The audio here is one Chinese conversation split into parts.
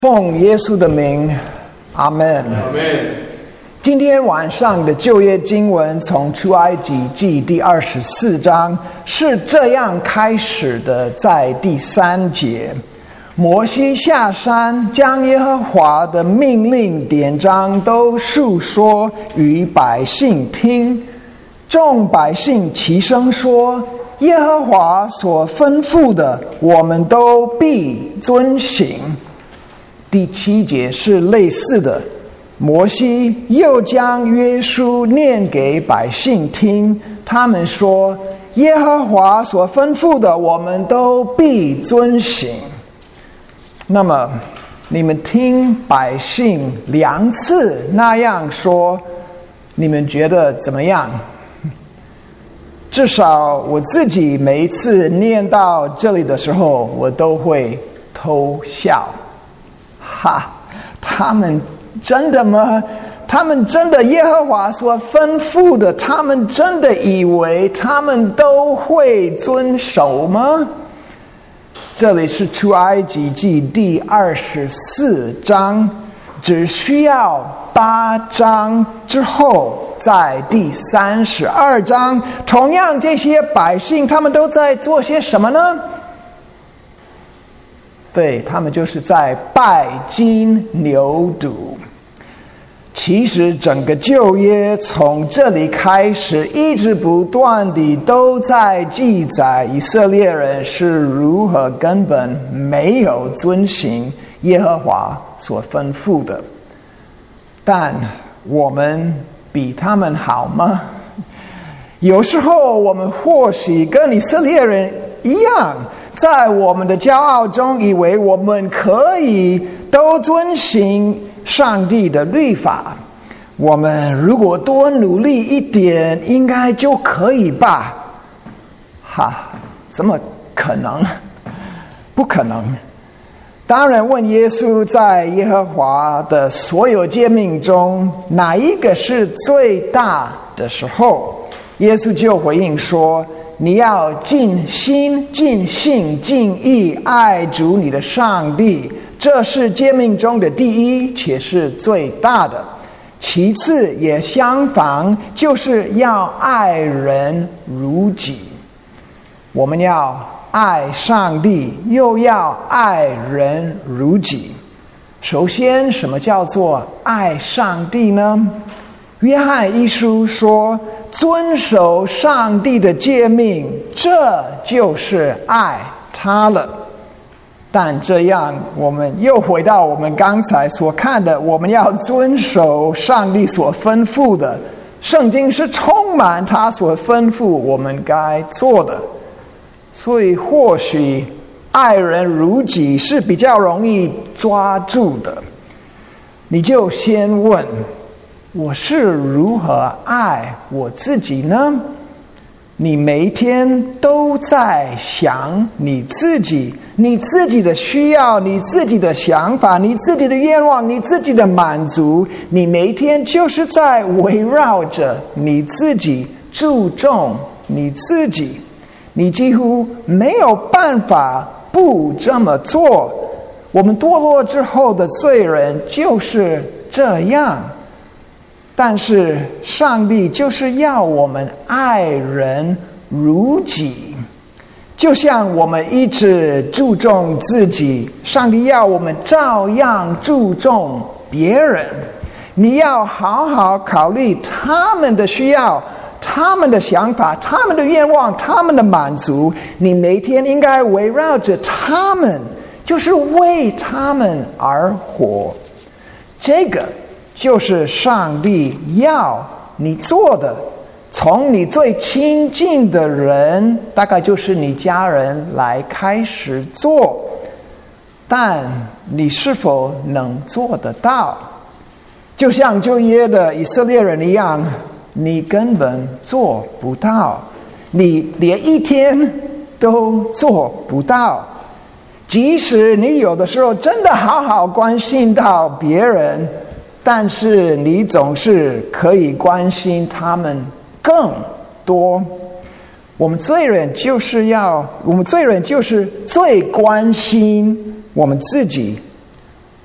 奉耶稣的名，阿们。今天晚上的旧约经文从出埃及记第24章是这样开始的，在第3节，摩西下山，将耶和华的命令典章都述说与百姓听。众百姓齐声说：耶和华所吩咐的，我们都必遵行。第7节是类似的，摩西又将约书念给百姓听，他们说：耶和华所吩咐的，我们都必遵行。那么你们听百姓2次那样说，你们觉得怎么样？至少我自己每一次念到这里的时候，我都会偷笑。他们真的吗？他们真的耶和华所吩咐的，他们真的以为他们都会遵守吗？这里是出埃及记第24章，只需要8章之后，在第32章，同样这些百姓他们都在做些什么呢？对，他们就是在拜金牛犊。其实整个旧约从这里开始，一直不断地都在记载以色列人是如何根本没有遵行耶和华所吩咐的。但我们比他们好吗？有时候我们或许跟以色列人一样，在我们的骄傲中以为我们可以都遵行上帝的律法，我们如果多努力一点应该就可以吧。怎么可能？不可能。当然问耶稣在耶和华的所有诫命中哪一个是最大的时候，耶稣就回应说：你要尽心、尽性、尽意爱主你的上帝，这是诫命中的第一，且是最大的。其次也相仿，就是要爱人如己。我们要爱上帝，又要爱人如己。首先，什么叫做爱上帝呢？约翰一书说，遵守上帝的诫命，这就是爱他了。但这样我们又回到我们刚才所看的，我们要遵守上帝所吩咐的，圣经是充满他所吩咐我们该做的。所以或许爱人如己是比较容易抓住的。你就先问，我是如何爱我自己呢？你每一天都在想你自己的需要，你自己的想法，你自己的愿望，你自己的满足，你每一天就是在围绕着你自己，注重你自己，你几乎没有办法不这么做。我们堕落之后的罪人就是这样。但是上帝就是要我们爱人如己，就像我们一直注重自己，上帝要我们照样注重别人。你要好好考虑他们的需要，他们的想法，他们的愿望，他们的满足，你每天应该围绕着他们，就是为他们而活。这个就是上帝要你做的，从你最亲近的人，大概就是你家人来开始做。但你是否能做得到？就像旧约的以色列人一样，你根本做不到，你连一天都做不到。即使你有的时候真的好好关心到别人，但是你总是可以关心他们更多。我们罪人就是最关心我们自己，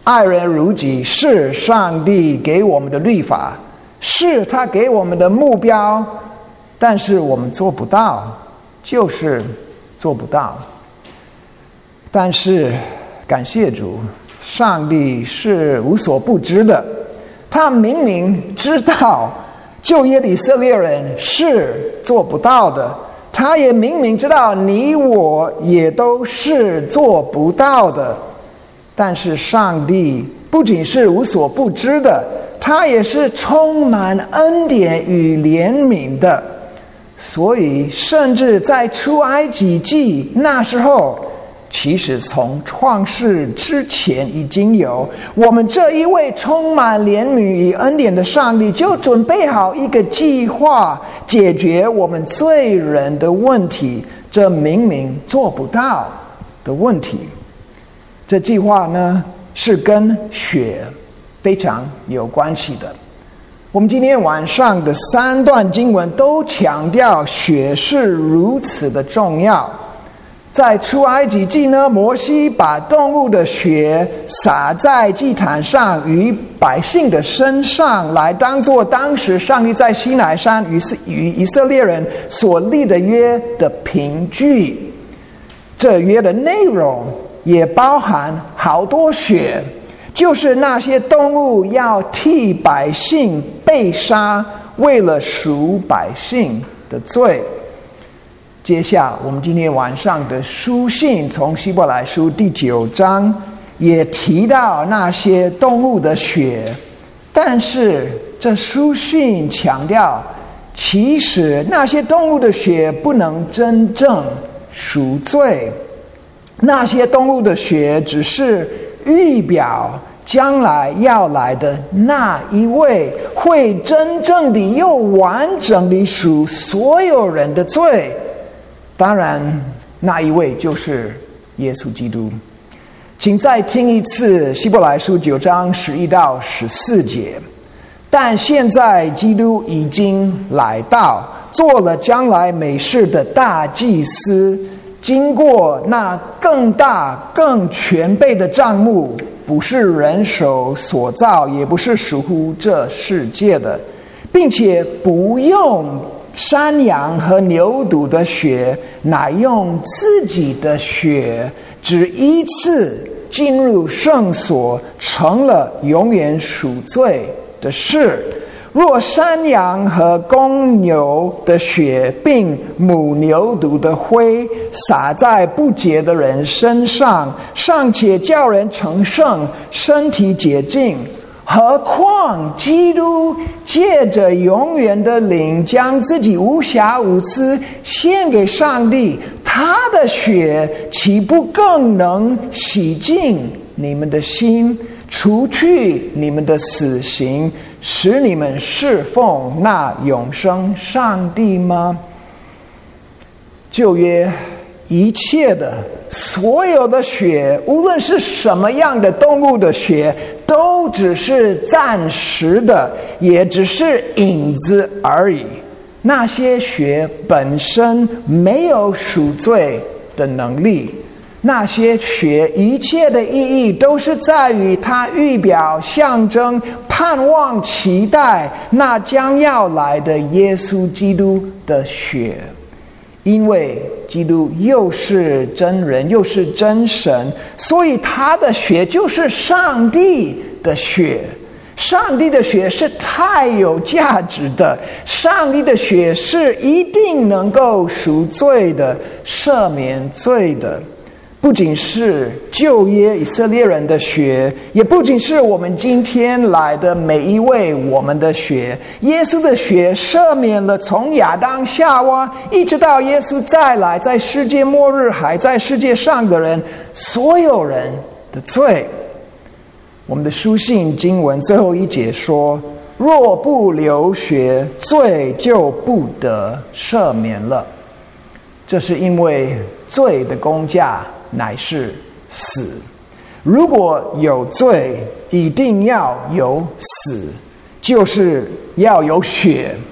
爱人如己是上帝给我们的律法，是他给我们的目标，但是我们做不到，就是做不到。但是感谢主，上帝是无所不知的，他明明知道旧约的以色列人是做不到的，他也明明知道你我也都是做不到的。但是上帝不仅是无所不知的，他也是充满恩典与怜悯的。所以甚至在出埃及记那时候，其实从创世之前已经有，我们这一位充满怜悯与恩典的上帝就准备好一个计划，解决我们罪人的问题，这明明做不到的问题。这计划呢，是跟血非常有关系的。我们今天晚上的3段经文都强调血是如此的重要。在出埃及记呢，摩西把动物的血洒在祭坛上与百姓的身上，来当作当时上帝在西乃山与以色列人所立的约的凭据。这约的内容也包含好多血，就是那些动物要替百姓被杀，为了赎百姓的罪。接下我们今天晚上的书信，从希伯来书第9章也提到那些动物的血，但是这书信强调，其实那些动物的血不能真正赎罪，那些动物的血只是预表将来要来的那一位会真正的又完整的赎所有人的罪。当然那一位就是耶稣基督。请再听一次希伯来书9章11到14节。但现在基督已经来到，做了将来美事的大祭司，经过那更大更全备的帐幕，不是人手所造，也不是属乎这世界的，并且不用山羊和牛犊的血，乃用自己的血，只一次进入圣所，成了永远赎罪的事。若山羊和公牛的血，并母牛犊的灰洒在不洁的人身上，尚且叫人成圣，身体洁净，何况基督借着永远的灵，将自己无瑕无疵献给上帝，他的血岂不更能洗净你们的心，除去你们的死刑，使你们侍奉那永生上帝吗？旧约一切的所有的血，无论是什么样的动物的血，都只是暂时的，也只是影子而已。那些血本身没有赎罪的能力，那些血一切的意义都是在于它预表、象征、盼望、期待那将要来的耶稣基督的血。因为基督又是真人又是真神，所以他的血就是上帝的血。上帝的血是太有价值的，上帝的血是一定能够赎罪的、赦免罪的。不仅是旧约以色列人的血，也不仅是我们今天来的每一位我们的血。耶稣的血赦免了从亚当夏娃一直到耶稣再来，在世界末日还在世界上的人所有人的罪。我们的书信经文最后一节说，若不流血，罪就不得赦免了。这是因为罪的工价乃是死，如果有罪，一定要有死，就是要有血。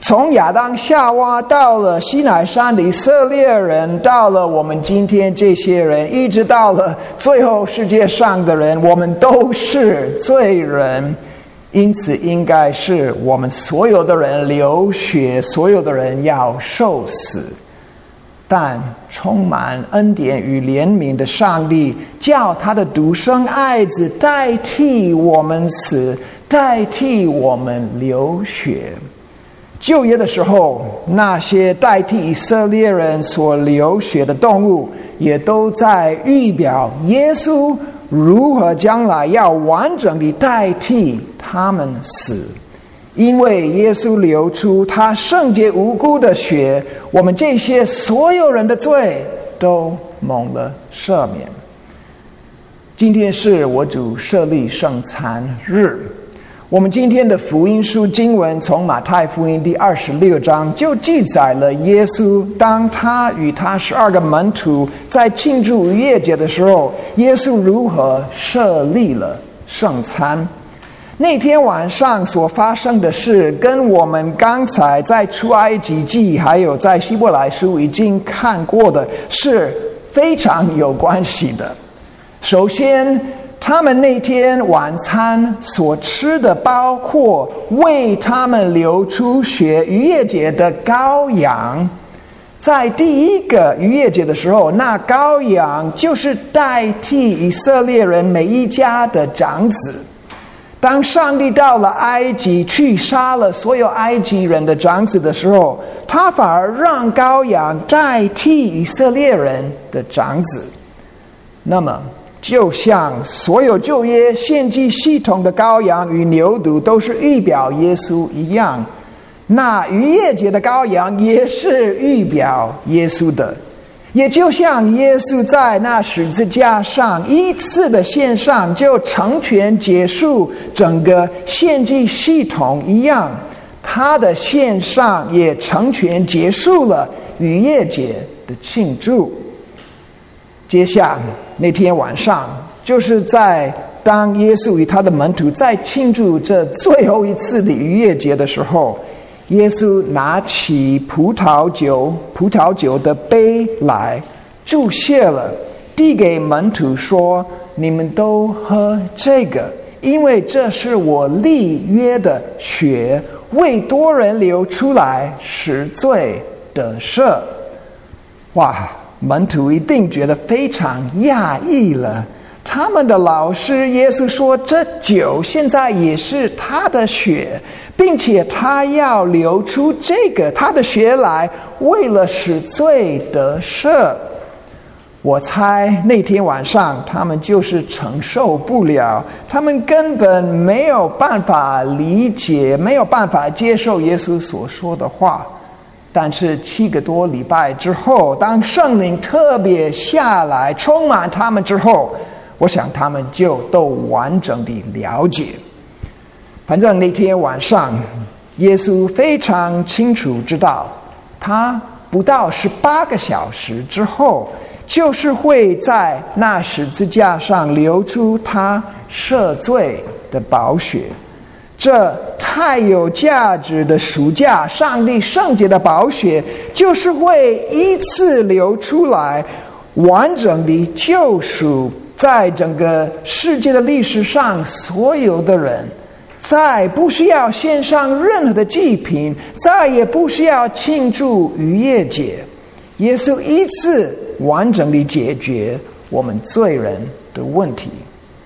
从亚当夏娃到了西乃山的以色列人，到了我们今天这些人，一直到了最后世界上的人，我们都是罪人，因此应该是我们所有的人流血，所有的人要受死。但充满恩典与怜悯的上帝，叫他的独生爱子代替我们死，代替我们流血。旧约的时候，那些代替以色列人所流血的动物，也都在预表耶稣如何将来要完整地代替他们死。因为耶稣流出他圣洁无辜的血，我们这些所有人的罪都蒙了赦免。今天是我主设立圣餐日，我们今天的福音书经文从马太福音第26章就记载了耶稣当他与他12个门徒在庆祝逾越节的时候，耶稣如何设立了圣餐。那天晚上所发生的事，跟我们刚才在出埃及记还有在希伯来书已经看过的是非常有关系的。首先，他们那天晚餐所吃的包括为他们流出血逾越节的羔羊。在第一个逾越节的时候，那羔羊就是代替以色列人每一家的长子。当上帝到了埃及去杀了所有埃及人的长子的时候，他反而让羔羊代替以色列人的长子。那么就像所有旧约献祭系统的羔羊与牛犊都是预表耶稣一样，那逾越节的羔羊也是预表耶稣的。也就像耶稣在那十字架上一次的献上就成全结束整个献祭系统一样，他的献上也成全结束了逾越节的庆祝。接下那天晚上，就是在当耶稣与他的门徒在庆祝这最后一次的逾越节的时候，耶稣拿起葡萄酒的杯来，注谢了，递给门徒说：“你们都喝这个，因为这是我立约的血，为多人流出来，使罪得赦。”哇！门徒一定觉得非常讶异了。他们的老师耶稣说，这酒现在也是他的血，并且他要流出这个他的血来，为了使罪得赦。我猜那天晚上他们就是承受不了，他们根本没有办法理解，没有办法接受耶稣所说的话。但是7个多礼拜之后，当圣灵特别下来充满他们之后，我想他们就都完整地了解。反正那天晚上，耶稣非常清楚知道，他不到18个小时之后，就是会在那十字架上流出他赦罪的宝血。这太有价值的赎价，上帝圣洁的宝血，就是会一次流出来，完整地救赎在整个世界的历史上所有的人，再不需要献上任何的祭品，再也不需要庆祝逾越节。耶稣一次完整地解决我们罪人的问题。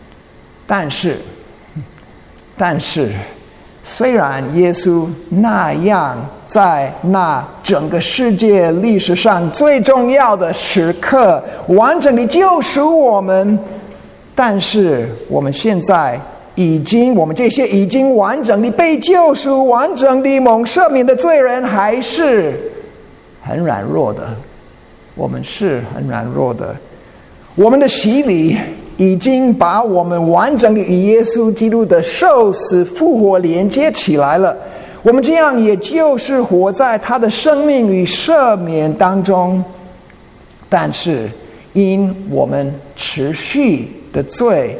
但是虽然耶稣那样在那整个世界历史上最重要的时刻完整地救赎我们，但是我们现在我们这些已经完整地被救赎、完整地蒙赦免的罪人，还是很软弱的。我们是很软弱的。我们的洗礼已经把我们完整地与耶稣基督的受死复活连接起来了，我们这样也就是活在他的生命与赦免当中。但是因我们持续的罪，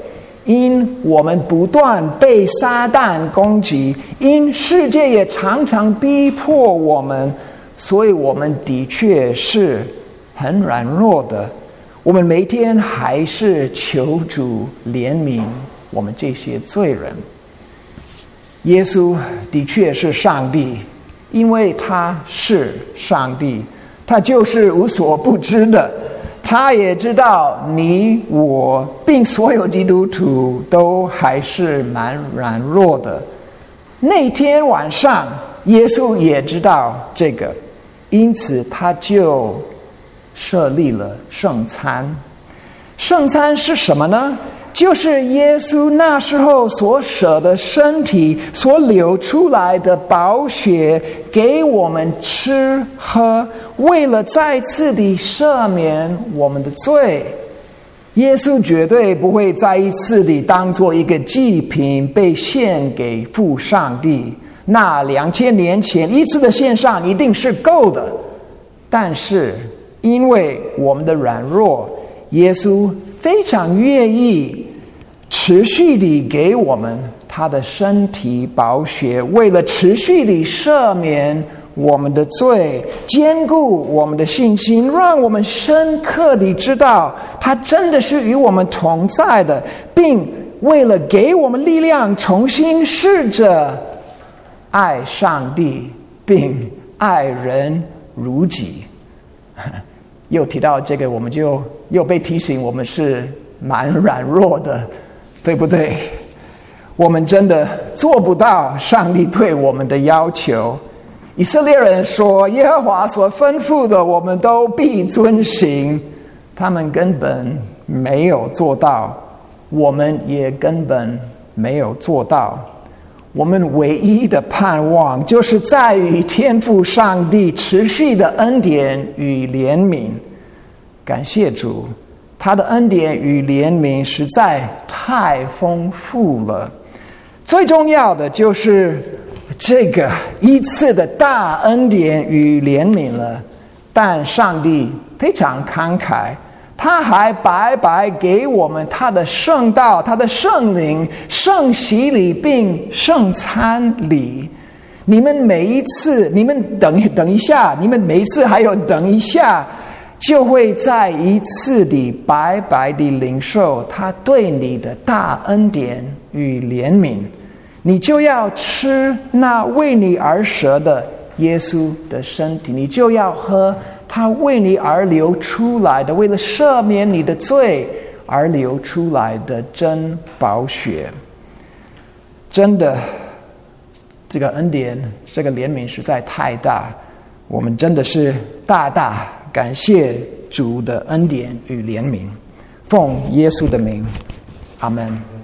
因我们不断被撒旦攻击，因世界也常常逼迫我们，所以我们的确是很软弱的。我们每天还是求主怜悯我们这些罪人。耶稣的确是上帝，因为他是上帝，他就是无所不知的。他也知道你我并所有基督徒都还是蛮软弱的。那天晚上耶稣也知道这个，因此他就设立了圣餐。圣餐是什么呢？就是耶稣那时候所舍的身体，所流出来的宝血，给我们吃喝，为了再次地赦免我们的罪。耶稣绝对不会再一次地当作一个祭品被献给父上帝，那2000年前一次的献上一定是够的。但是因为我们的软弱，耶稣非常愿意持续地给我们他的身体宝血，为了持续地赦免我们的罪，坚固我们的信心，让我们深刻地知道他真的是与我们同在的，并为了给我们力量，重新试着爱上帝并爱人如己。又提到这个，我们就又被提醒我们是蛮软弱的，对不对？我们真的做不到上帝对我们的要求。以色列人说，耶和华所吩咐的我们都必遵行，他们根本没有做到，我们也根本没有做到。我们唯一的盼望就是在于天父上帝持续的恩典与怜悯。感谢主，他的恩典与怜悯实在太丰富了。最重要的就是这个一次的大恩典与怜悯了。但上帝非常慷慨，他还白白给我们他的圣道，他的圣灵，圣洗礼并圣餐礼。你们每一次，你们等一下，你们每一次还有等一下，就会再一次地白白地领受他对你的大恩典与怜悯。你就要吃那为你而舍的耶稣的身体，你就要喝他为你而流出来的，为了赦免你的罪而流出来的真宝血。真的，这个恩典，这个怜悯实在太大，我们真的是大大感谢主的恩典与怜悯。奉耶稣的名，阿们。